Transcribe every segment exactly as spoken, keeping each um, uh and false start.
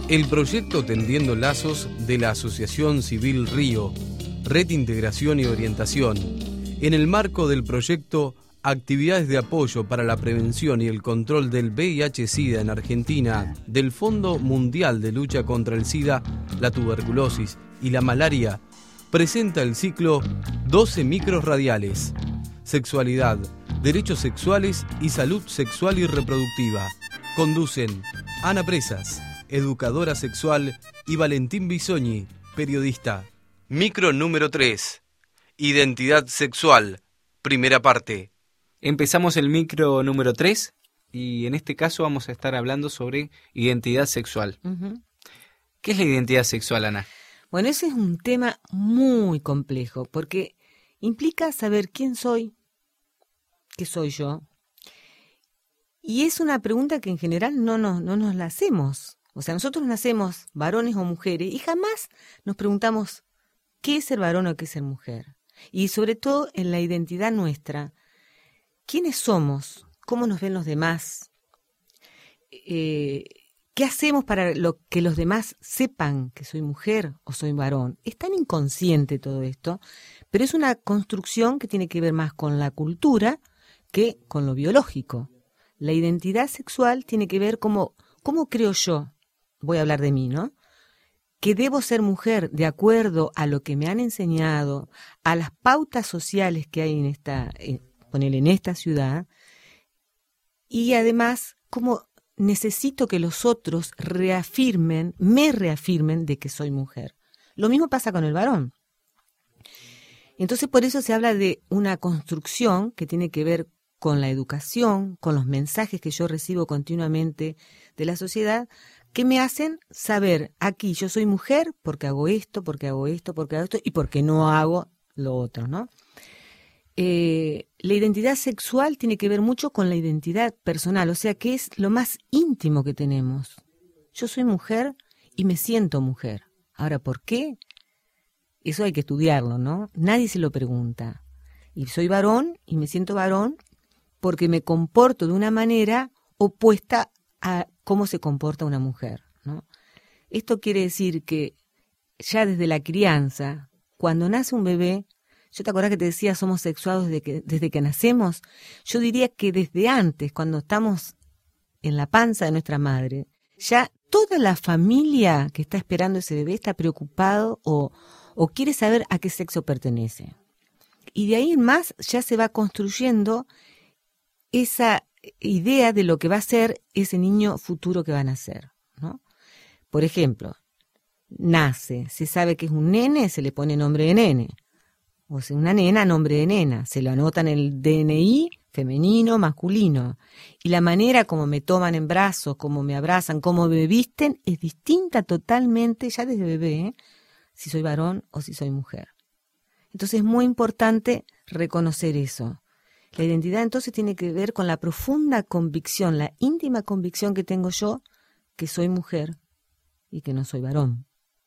El proyecto Tendiendo Lazos de la Asociación Civil Río, Red Integración y Orientación, en el marco del proyecto Actividades de apoyo para la prevención y el control del V I H SIDA en Argentina, del Fondo Mundial de Lucha contra el SIDA, la tuberculosis y la malaria, presenta el ciclo doce micros radiales, Sexualidad, Derechos Sexuales y Salud Sexual y Reproductiva. Conducen Ana Presas, educadora sexual, y Valentín Bisogni, periodista. Micro número tres. Identidad sexual. Primera parte. Empezamos el micro número tres y en este caso vamos a estar hablando sobre identidad sexual. Uh-huh. ¿Qué es la identidad sexual, Ana? Bueno, ese es un tema muy complejo porque implica saber quién soy, qué soy yo. Y es una pregunta que en general no nos, no nos la hacemos. O sea, nosotros nacemos varones o mujeres y jamás nos preguntamos qué es ser varón o qué es ser mujer. Y sobre todo en la identidad nuestra, ¿quiénes somos? ¿Cómo nos ven los demás? Eh, ¿Qué hacemos para lo, que los demás sepan que soy mujer o soy varón? Es tan inconsciente todo esto, pero es una construcción que tiene que ver más con la cultura que con lo biológico. La identidad sexual tiene que ver cómo, cómo creo yo, voy a hablar de mí, ¿no? Que debo ser mujer de acuerdo a lo que me han enseñado, a las pautas sociales que hay en esta, eh, ponele, en esta ciudad, y además cómo necesito que los otros reafirmen, me reafirmen de que soy mujer. Lo mismo pasa con el varón. Entonces por eso se habla de una construcción que tiene que ver con la educación, con los mensajes que yo recibo continuamente de la sociedad, que me hacen saber, aquí yo soy mujer porque hago esto, porque hago esto, porque hago esto, y porque no hago lo otro, ¿no? Eh, la identidad sexual tiene que ver mucho con la identidad personal, o sea que es lo más íntimo que tenemos. Yo soy mujer y me siento mujer. Ahora, ¿por qué? Eso hay que estudiarlo, ¿no? Nadie se lo pregunta. Y soy varón y me siento varón porque me comporto de una manera opuesta a cómo se comporta una mujer, ¿no? Esto quiere decir que ya desde la crianza, cuando nace un bebé, yo te acuerdas que te decía somos sexuados desde que, desde que nacemos, yo diría que desde antes, cuando estamos en la panza de nuestra madre, ya toda la familia que está esperando ese bebé está preocupado o, o quiere saber a qué sexo pertenece. Y de ahí en más ya se va construyendo esa idea de lo que va a ser ese niño futuro que va a nacer, ¿no? Por ejemplo, nace, se sabe que es un nene, se le pone nombre de nene. O sea, una nena, nombre de nena. Se lo anota en el D N I, femenino, masculino. Y la manera como me toman en brazos, cómo me abrazan, cómo me visten, es distinta totalmente, ya desde bebé, ¿eh? Si soy varón o si soy mujer. Entonces es muy importante reconocer eso. La identidad entonces tiene que ver con la profunda convicción, la íntima convicción que tengo yo que soy mujer y que no soy varón.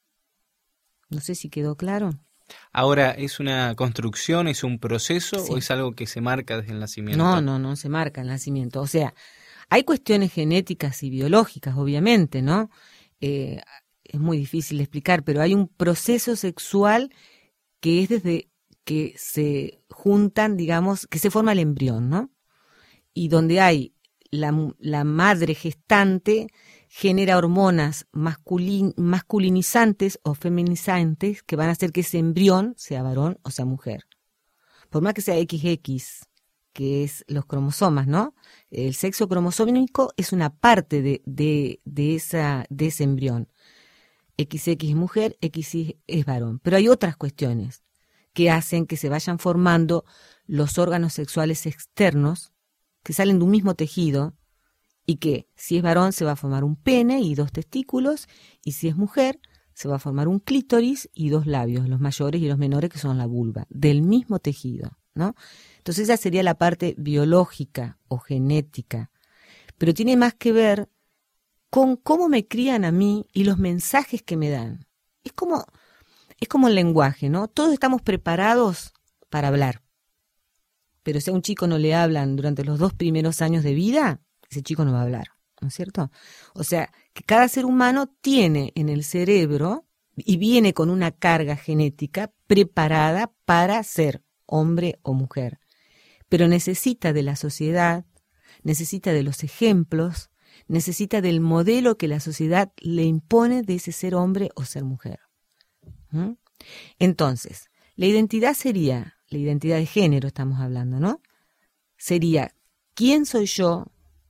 No sé si quedó claro. Ahora, ¿es una construcción, es un proceso sí. o es algo que se marca desde el nacimiento? No, no, no se marca el nacimiento. O sea, hay cuestiones genéticas y biológicas, obviamente, ¿no? Eh, es muy difícil de explicar, pero hay un proceso sexual que es desde que se juntan, digamos, que se forma el embrión, ¿no? Y donde hay la, la madre gestante genera hormonas masculin, masculinizantes o feminizantes que van a hacer que ese embrión sea varón o sea mujer. Por más que sea equis equis, que es los cromosomas, ¿no? El sexo cromosómico es una parte de, de, de, esa, de ese embrión. equis equis es mujer, equis y es varón. Pero hay otras cuestiones que hacen que se vayan formando los órganos sexuales externos que salen de un mismo tejido y que si es varón se va a formar un pene y dos testículos y si es mujer se va a formar un clítoris y dos labios, los mayores y los menores que son la vulva, del mismo tejido, ¿no? Entonces esa sería la parte biológica o genética, pero tiene más que ver con cómo me crían a mí y los mensajes que me dan. Es como... Es como el lenguaje, ¿no? Todos estamos preparados para hablar. Pero si a un chico no le hablan durante los dos primeros años de vida, ese chico no va a hablar. ¿no es cierto? O sea, que cada ser humano tiene en el cerebro y viene con una carga genética preparada para ser hombre o mujer, pero necesita de la sociedad, necesita de los ejemplos, necesita del modelo que la sociedad le impone de ese ser hombre o ser mujer. ¿Mm? Entonces, la identidad sería, la identidad de género estamos hablando, ¿no? Sería, ¿quién soy yo?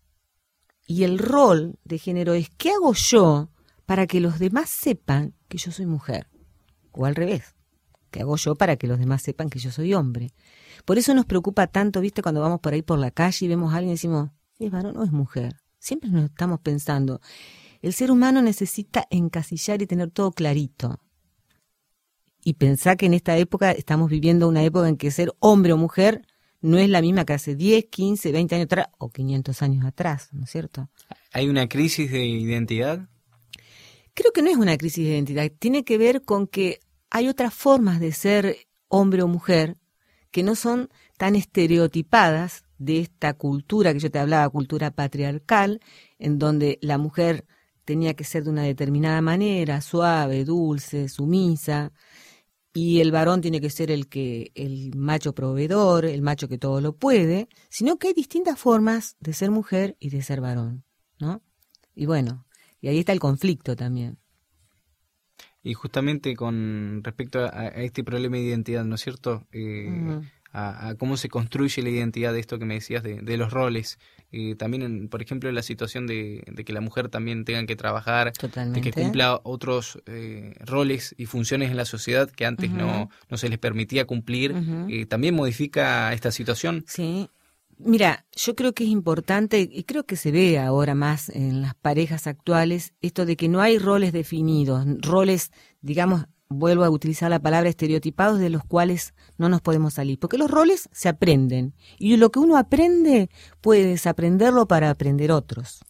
Y el rol de género es, ¿qué hago yo para que los demás sepan que yo soy mujer? O al revés, ¿qué hago yo para que los demás sepan que yo soy hombre? Por eso nos preocupa tanto, ¿viste? Cuando vamos por ahí por la calle y vemos a alguien y decimos, ¿es varón o es mujer? Siempre nos estamos pensando, el ser humano necesita encasillar y tener todo clarito. Y pensar que en esta época estamos viviendo una época en que ser hombre o mujer no es la misma que hace diez, quince, veinte años atrás o quinientos años atrás, ¿no es cierto? ¿Hay una crisis de identidad? Creo que no es una crisis de identidad, tiene que ver con que hay otras formas de ser hombre o mujer que no son tan estereotipadas de esta cultura que yo te hablaba, cultura patriarcal, en donde la mujer tenía que ser de una determinada manera, suave, dulce, sumisa, y el varón tiene que ser el que el macho proveedor, el macho que todo lo puede, sino que hay distintas formas de ser mujer y de ser varón, ¿no? Y bueno, y ahí está el conflicto también. Y justamente con respecto a, a este problema de identidad, ¿no es cierto? Eh, uh-huh. a, a cómo se construye la identidad de esto que me decías, de, de los roles. Eh, también, en, por ejemplo, en la situación de, de que la mujer también tenga que trabajar, Totalmente. de que cumpla otros eh, roles y funciones en la sociedad que antes uh-huh. no, no se les permitía cumplir, uh-huh. eh, ¿también modifica esta situación? Sí. Mira, yo creo que es importante, y creo que se ve ahora más en las parejas actuales, esto de que no hay roles definidos, roles, digamos, vuelvo a utilizar la palabra estereotipados, de los cuales no nos podemos salir, porque los roles se aprenden, y lo que uno aprende puede desaprenderlo para aprender otros.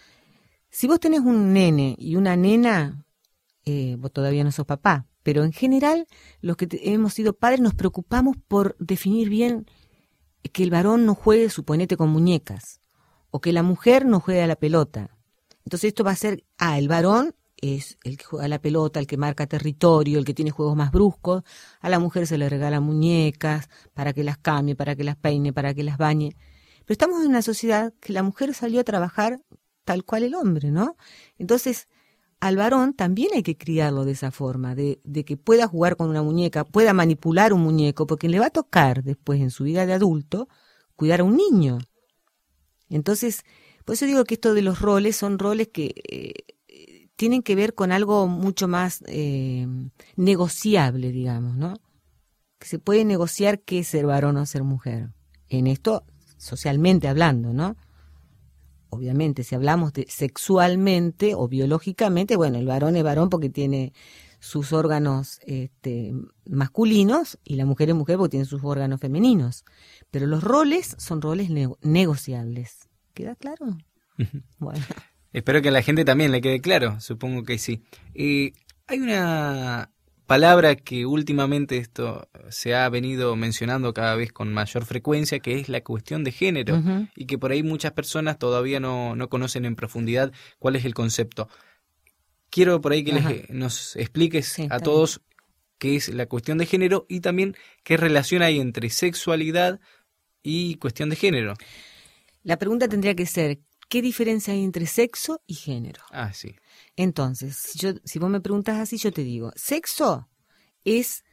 Si vos tenés un nene y una nena, eh, vos todavía no sos papá, pero en general los que te, hemos sido padres nos preocupamos por definir bien que el varón no juegue, suponete, con muñecas, o que la mujer no juegue a la pelota. Entonces esto va a ser, ah, el varón es el que juega a la pelota, el que marca territorio, el que tiene juegos más bruscos, a la mujer se le regalan muñecas para que las cambie, para que las peine, para que las bañe. Pero estamos en una sociedad que la mujer salió a trabajar tal cual el hombre, ¿no? Entonces, al varón también hay que criarlo de esa forma, de, de que pueda jugar con una muñeca, pueda manipular un muñeco, porque le va a tocar después en su vida de adulto cuidar a un niño. Entonces, por eso digo que esto de los roles son roles que eh, tienen que ver con algo mucho más eh, negociable, digamos, ¿no? Que se puede negociar qué es ser varón o ser mujer. En esto, socialmente hablando, ¿no? Obviamente, si hablamos de sexualmente o biológicamente, bueno, el varón es varón porque tiene sus órganos este, masculinos y la mujer es mujer porque tiene sus órganos femeninos. Pero los roles son roles ne- negociables. ¿Queda claro? Bueno. Espero que a la gente también le quede claro, supongo que sí. Eh, hay una palabra que últimamente esto se ha venido mencionando cada vez con mayor frecuencia, que es la cuestión de género, uh-huh. y que por ahí muchas personas todavía no, no conocen en profundidad cuál es el concepto. Quiero por ahí que les, nos expliques sí, a todos bien. Qué es la cuestión de género y también qué relación hay entre sexualidad y cuestión de género. La pregunta tendría que ser, ¿qué diferencia hay entre sexo y género? Ah, sí. Entonces, si, yo, si vos me preguntas así, yo te digo, sexo es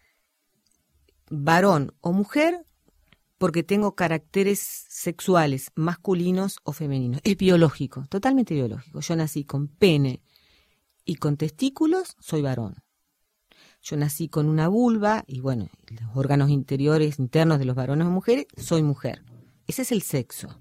varón o mujer porque tengo caracteres sexuales masculinos o femeninos. Es biológico, totalmente biológico. Yo nací con pene y con testículos, soy varón. Yo nací con una vulva y, bueno, los órganos interiores, internos de los varones o mujeres, soy mujer. Ese es el sexo.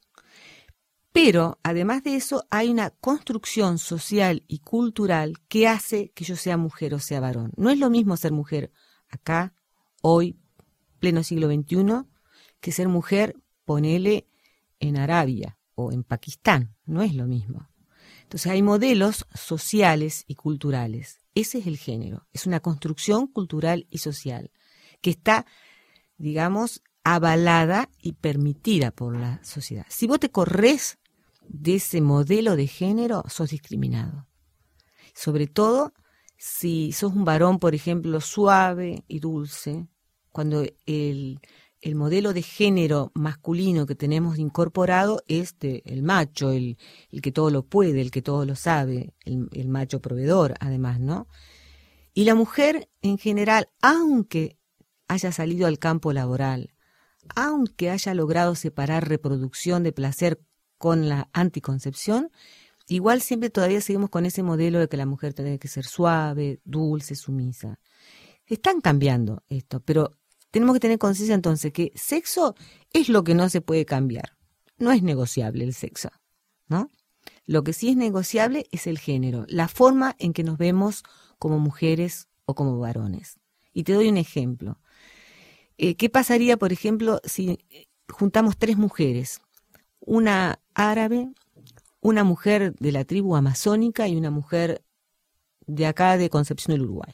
Pero, además de eso, hay una construcción social y cultural que hace que yo sea mujer o sea varón. No es lo mismo ser mujer acá, hoy, pleno siglo veintiuno, que ser mujer, ponele, en Arabia o en Pakistán. No es lo mismo. Entonces, hay modelos sociales y culturales. Ese es el género. Es una construcción cultural y social que está, digamos, avalada y permitida por la sociedad. Si vos te corres de ese modelo de género, sos discriminado. Sobre todo si sos un varón, por ejemplo, suave y dulce, cuando el, el modelo de género masculino que tenemos incorporado es de, el macho, el, el que todo lo puede, el que todo lo sabe, el, el macho proveedor, además, ¿no? Y la mujer, en general, aunque haya salido al campo laboral, aunque haya logrado separar reproducción de placer con la anticoncepción, igual siempre todavía seguimos con ese modelo de que la mujer tiene que ser suave, dulce, sumisa. Están cambiando esto, pero tenemos que tener conciencia entonces que sexo es lo que no se puede cambiar. No es negociable el sexo, ¿no? Lo que sí es negociable es el género, la forma en que nos vemos como mujeres o como varones. Y te doy un ejemplo. Eh, ¿Qué pasaría, por ejemplo, si juntamos tres mujeres? Una árabe, una mujer de la tribu amazónica y una mujer de acá de Concepción del Uruguay.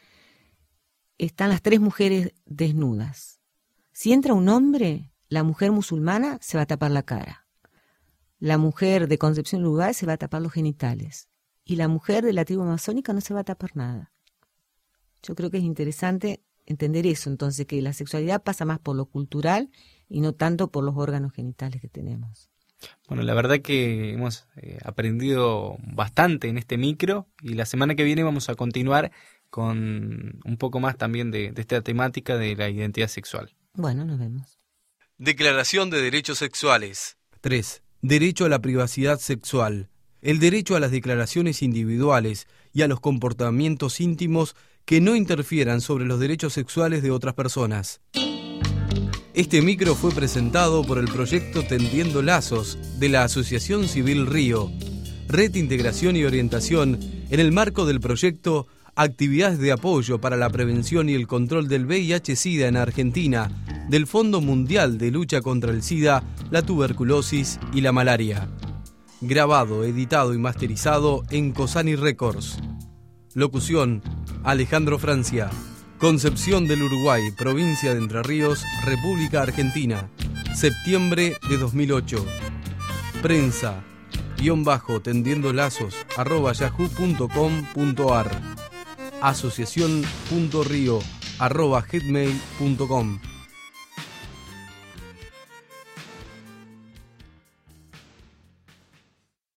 Están las tres mujeres desnudas. Si entra un hombre, la mujer musulmana se va a tapar la cara. La mujer de Concepción del Uruguay se va a tapar los genitales. Y la mujer de la tribu amazónica no se va a tapar nada. Yo creo que es interesante entender eso, entonces, que la sexualidad pasa más por lo cultural y no tanto por los órganos genitales que tenemos. Bueno, la verdad que hemos eh, aprendido bastante en este micro y la semana que viene vamos a continuar con un poco más también de, de esta temática de la identidad sexual. Bueno, nos vemos. Declaración de Derechos Sexuales. tres. Derecho a la privacidad sexual. El derecho a las declaraciones individuales y a los comportamientos íntimos que no interfieran sobre los derechos sexuales de otras personas. Este micro fue presentado por el proyecto Tendiendo Lazos de la Asociación Civil Río, Red de Integración y Orientación, en el marco del proyecto Actividades de Apoyo para la Prevención y el Control del V I H SIDA en Argentina, del Fondo Mundial de Lucha contra el SIDA, la tuberculosis y la malaria. Grabado, editado y masterizado en Cosani Records. Locución: Alejandro Francia. Concepción del Uruguay, provincia de Entre Ríos, República Argentina. Septiembre de dos mil ocho. Prensa, guión bajo, tendiendo lazos, arroba yahoo punto com punto ar. Asociación punto río, arroba hotmail punto com.